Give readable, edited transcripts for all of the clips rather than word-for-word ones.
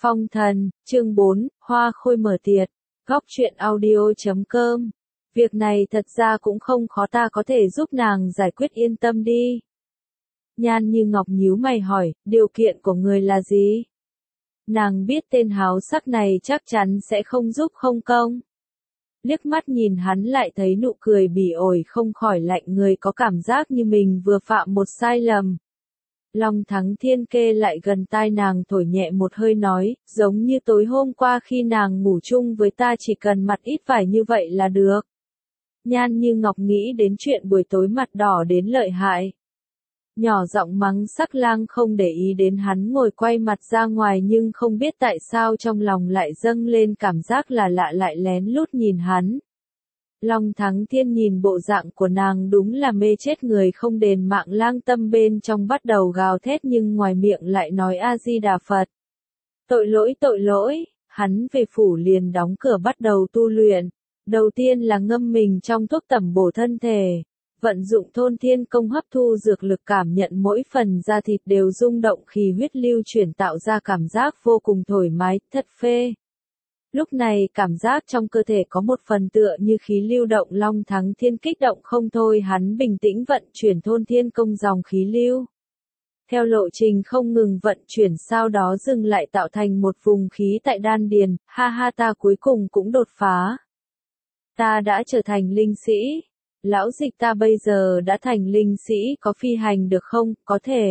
Phong thần, chương 4, hoa khôi mở tiệc, góc truyện audio.com. Việc này thật ra cũng không khó, ta có thể giúp nàng giải quyết, yên tâm đi. Nhan Như Ngọc nhíu mày hỏi, điều kiện của người là gì? Nàng biết tên háo sắc này chắc chắn sẽ không giúp không công. Liếc mắt nhìn hắn lại thấy nụ cười bỉ ổi, không khỏi lạnh người, có cảm giác như mình vừa phạm một sai lầm. Long Thắng Thiên kê lại gần tai nàng thổi nhẹ một hơi nói, giống như tối hôm qua khi nàng ngủ chung với ta, chỉ cần mặt ít vải như vậy là được. Nhan Như Ngọc nghĩ đến chuyện buổi tối mặt đỏ đến lợi hại. Nhỏ giọng mắng Sắc Lang, không để ý đến hắn ngồi quay mặt ra ngoài, nhưng không biết tại sao trong lòng lại dâng lên cảm giác là lạ, lại lén lút nhìn hắn. Long Thắng Thiên nhìn bộ dạng của nàng đúng là mê chết người, không đền mạng, lang tâm bên trong bắt đầu gào thét nhưng ngoài miệng lại nói A Di Đà Phật. Tội lỗi, hắn về phủ liền đóng cửa bắt đầu tu luyện. Đầu tiên là ngâm mình trong thuốc tẩm bổ thân thể, vận dụng Thôn Thiên Công hấp thu dược lực, cảm nhận mỗi phần da thịt đều rung động, khí huyết lưu chuyển tạo ra cảm giác vô cùng thoải mái, thật phê. Lúc này cảm giác trong cơ thể có một phần tựa như khí lưu động. Long Thắng Thiên kích động không thôi, hắn bình tĩnh vận chuyển Thôn Thiên Công dòng khí lưu. Theo lộ trình không ngừng vận chuyển, sau đó dừng lại tạo thành một vùng khí tại đan điền, ha, ta cuối cùng cũng đột phá. Ta đã trở thành linh sĩ. Lão Dịch, ta bây giờ đã thành linh sĩ, có phi hành được không? Có thể.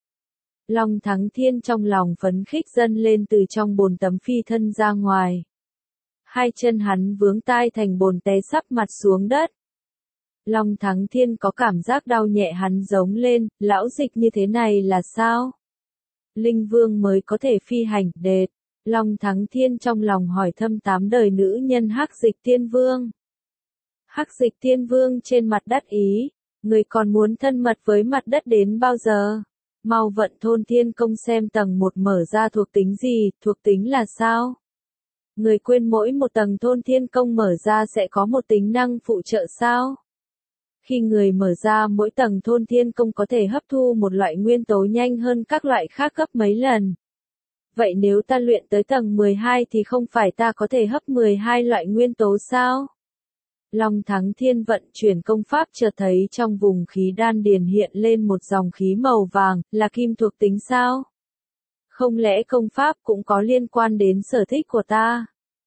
Long Thắng Thiên trong lòng phấn khích dâng lên, từ trong bồn tắm phi thân ra ngoài. Hai chân hắn vướng tai thành bồn, té sắp mặt xuống đất. Long Thắng Thiên có cảm giác đau nhẹ, hắn giống lên, Lão Dịch, như thế này là sao? Linh Vương mới có thể phi hành, đệt. Long Thắng Thiên trong lòng hỏi thăm 8 đời nữ nhân Hắc Dịch Tiên Vương. Hắc Dịch Tiên Vương trên mặt đắc ý, người còn muốn thân mật với mặt đất đến bao giờ? Mau vận Thôn Thiên Công xem tầng 1 mở ra thuộc tính gì, thuộc tính là sao? Người quên mỗi một tầng Thôn Thiên Công mở ra sẽ có một tính năng phụ trợ sao? Khi người mở ra mỗi tầng Thôn Thiên Công có thể hấp thu một loại nguyên tố nhanh hơn các loại khác gấp mấy lần. Vậy nếu ta luyện tới tầng 12 thì không phải ta có thể hấp 12 loại nguyên tố sao? Long Thắng Thiên vận chuyển công pháp, chợt thấy trong vùng khí đan điền hiện lên một dòng khí màu vàng, là kim thuộc tính sao? Không lẽ công pháp cũng có liên quan đến sở thích của ta?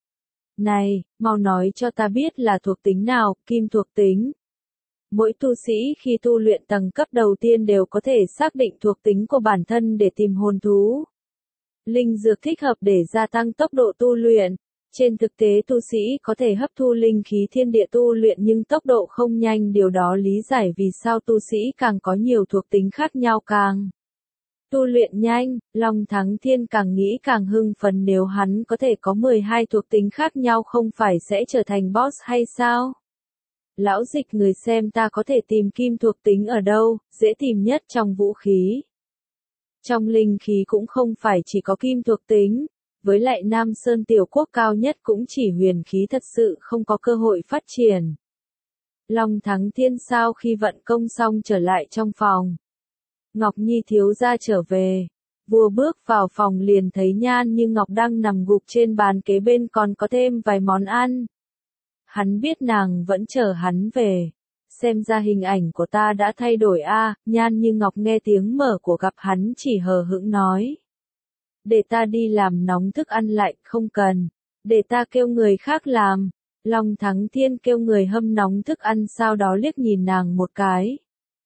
Này, mau nói cho ta biết là thuộc tính nào, kim thuộc tính. Mỗi tu sĩ khi tu luyện tầng cấp đầu tiên đều có thể xác định thuộc tính của bản thân để tìm hồn thú. Linh dược thích hợp để gia tăng tốc độ tu luyện. Trên thực tế tu sĩ có thể hấp thu linh khí thiên địa tu luyện nhưng tốc độ không nhanh, điều đó lý giải vì sao tu sĩ càng có nhiều thuộc tính khác nhau càng tu luyện nhanh. Long Thắng Thiên càng nghĩ càng hưng phấn, nếu hắn có thể có 12 thuộc tính khác nhau không phải sẽ trở thành boss hay sao? Lão Dịch, người xem ta có thể tìm kim thuộc tính ở đâu? Dễ tìm nhất trong vũ khí. Trong linh khí cũng không phải chỉ có kim thuộc tính. Với lại Nam Sơn Tiểu Quốc cao nhất cũng chỉ huyền khí, thật sự không có cơ hội phát triển. Long Thắng Thiên sau khi vận công xong trở lại trong phòng. Ngọc Nhi thiếu gia trở về. Vua bước vào phòng liền thấy Nhan Như Ngọc đang nằm gục trên bàn, kế bên còn có thêm vài món ăn. Hắn biết nàng vẫn chờ hắn về. Xem ra hình ảnh của ta đã thay đổi a. Nhan Như Ngọc nghe tiếng mở của gặp hắn chỉ hờ hững nói. Để ta đi làm nóng thức ăn lại, không cần. Để ta kêu người khác làm. Long Thắng Thiên kêu người hâm nóng thức ăn, sau đó liếc nhìn nàng một cái.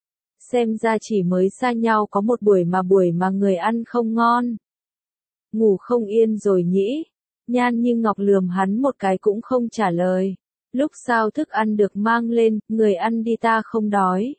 Xem ra chỉ mới xa nhau có một buổi mà người ăn không ngon. Ngủ không yên rồi nhỉ? Nhan Như Ngọc lườm hắn một cái cũng không trả lời. Lúc sau thức ăn được mang lên, người ăn đi, ta không đói.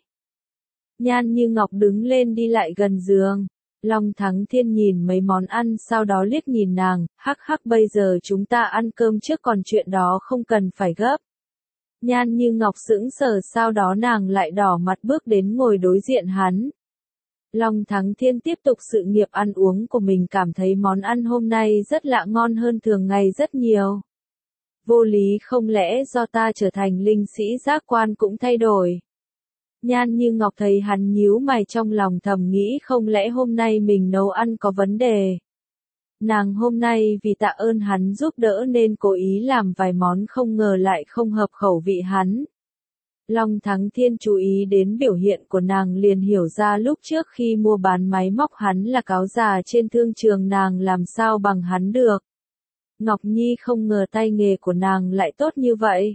Nhan Như Ngọc đứng lên đi lại gần giường. Long Thắng Thiên nhìn mấy món ăn, sau đó liếc nhìn nàng, hắc, bây giờ chúng ta ăn cơm trước, còn chuyện đó không cần phải gấp. Nhan Như Ngọc sững sờ, sau đó nàng lại đỏ mặt bước đến ngồi đối diện hắn. Long Thắng Thiên tiếp tục sự nghiệp ăn uống của mình, cảm thấy món ăn hôm nay rất lạ, ngon hơn thường ngày rất nhiều. Vô lý, không lẽ do ta trở thành linh sĩ giác quan cũng thay đổi? Nhan Như Ngọc thấy hắn nhíu mày, trong lòng thầm nghĩ không lẽ hôm nay mình nấu ăn có vấn đề. Nàng hôm nay vì tạ ơn hắn giúp đỡ nên cố ý làm vài món không ngờ lại không hợp khẩu vị hắn. Long Thắng Thiên chú ý đến biểu hiện của nàng liền hiểu ra lúc trước khi mua bán máy móc hắn là cáo già trên thương trường, nàng làm sao bằng hắn được. Ngọc Nhi không ngờ tay nghề của nàng lại tốt như vậy.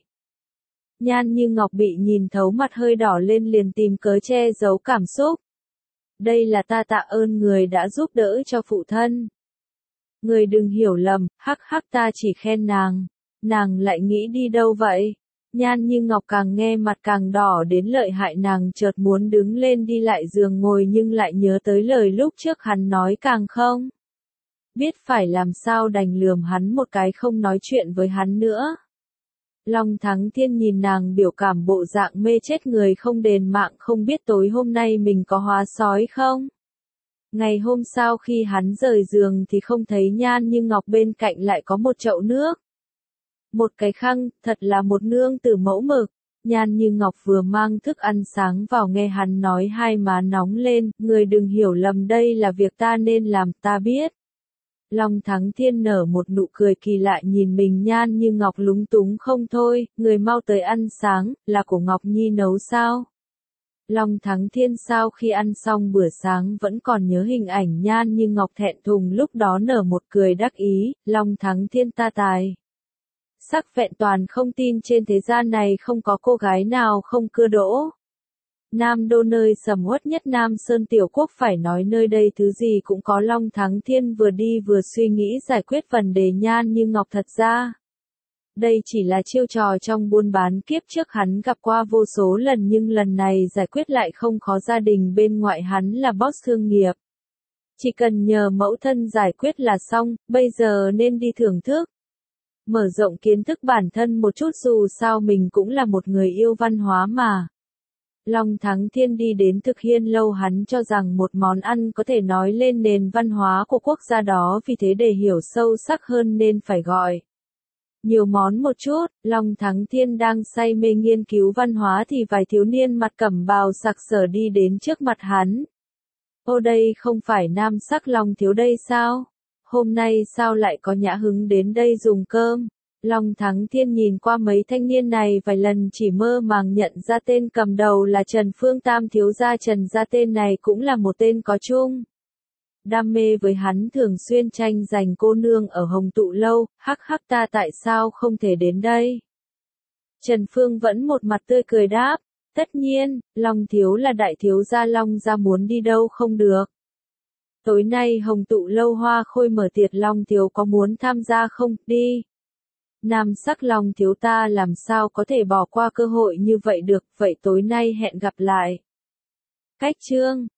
Nhan Như Ngọc bị nhìn thấu, mặt hơi đỏ lên liền tìm cớ che giấu cảm xúc. Đây là ta tạ ơn người đã giúp đỡ cho phụ thân. Người đừng hiểu lầm, hắc hắc, ta chỉ khen nàng. Nàng lại nghĩ đi đâu vậy? Nhan Như Ngọc càng nghe mặt càng đỏ đến lợi hại, nàng chợt muốn đứng lên đi lại giường ngồi nhưng lại nhớ tới lời lúc trước hắn nói, càng không biết phải làm sao, đành lườm hắn một cái không nói chuyện với hắn nữa. Long Thắng Thiên nhìn nàng biểu cảm bộ dạng mê chết người không đền mạng, không biết tối hôm nay mình có hóa sói không? Ngày hôm sau khi hắn rời giường thì không thấy Nhan Như Ngọc, bên cạnh lại có một chậu nước. Một cái khăn, thật là một nương tử mẫu mực. Nhan Như Ngọc vừa mang thức ăn sáng vào, nghe hắn nói hai má nóng lên, người đừng hiểu lầm, đây là việc ta nên làm, ta biết. Long Thắng Thiên nở một nụ cười kỳ lạ nhìn mình, Nhan Như Ngọc lúng túng không thôi, người mau tới ăn sáng, là của Ngọc Nhi nấu sao? Long Thắng Thiên sau khi ăn xong bữa sáng vẫn còn nhớ hình ảnh Nhan Như Ngọc thẹn thùng lúc đó, nở một cười đắc ý. Long Thắng Thiên ta tài sắc vẹn toàn, không tin trên thế gian này không có cô gái nào không cưa đỗ. Nam Đô nơi sầm uất nhất Nam Sơn Tiểu Quốc, phải nói nơi đây thứ gì cũng có. Long Thắng Thiên vừa đi vừa suy nghĩ giải quyết vấn đề Nhan Như Ngọc. Thật ra đây chỉ là chiêu trò trong buôn bán, kiếp trước hắn gặp qua vô số lần nhưng lần này giải quyết lại không khó. Gia đình bên ngoại hắn là boss thương nghiệp, chỉ cần nhờ mẫu thân giải quyết là xong, bây giờ nên đi thưởng thức, mở rộng kiến thức bản thân một chút, dù sao mình cũng là một người yêu văn hóa mà. Long Thắng Thiên đi đến Thực Hiên Lâu, hắn cho rằng một món ăn có thể nói lên nền văn hóa của quốc gia đó, vì thế để hiểu sâu sắc hơn nên phải gọi nhiều món một chút. Long Thắng Thiên đang say mê nghiên cứu văn hóa thì vài thiếu niên mặt cẩm bào sặc sỡ đi đến trước mặt hắn. Ô, đây không phải Nam Sắc Long thiếu đây sao? Hôm nay sao lại có nhã hứng đến đây dùng cơm? Long Thắng Thiên nhìn qua mấy thanh niên này vài lần, chỉ mơ màng nhận ra tên cầm đầu là Trần Phương, Tam thiếu gia Trần gia. Tên này cũng là một tên có chung đam mê với hắn, thường xuyên tranh giành cô nương ở Hồng Tụ Lâu. Hắc hắc, ta tại sao không thể đến đây? Trần Phương vẫn một mặt tươi cười đáp, tất nhiên, Long thiếu là đại thiếu gia, Long gia muốn đi đâu không được. Tối nay Hồng Tụ Lâu hoa khôi mở tiệc, Long thiếu có muốn tham gia không? Đi. Nam Sắc Long thiếu ta làm sao có thể bỏ qua cơ hội như vậy được, vậy tối nay hẹn gặp lại. Cách chương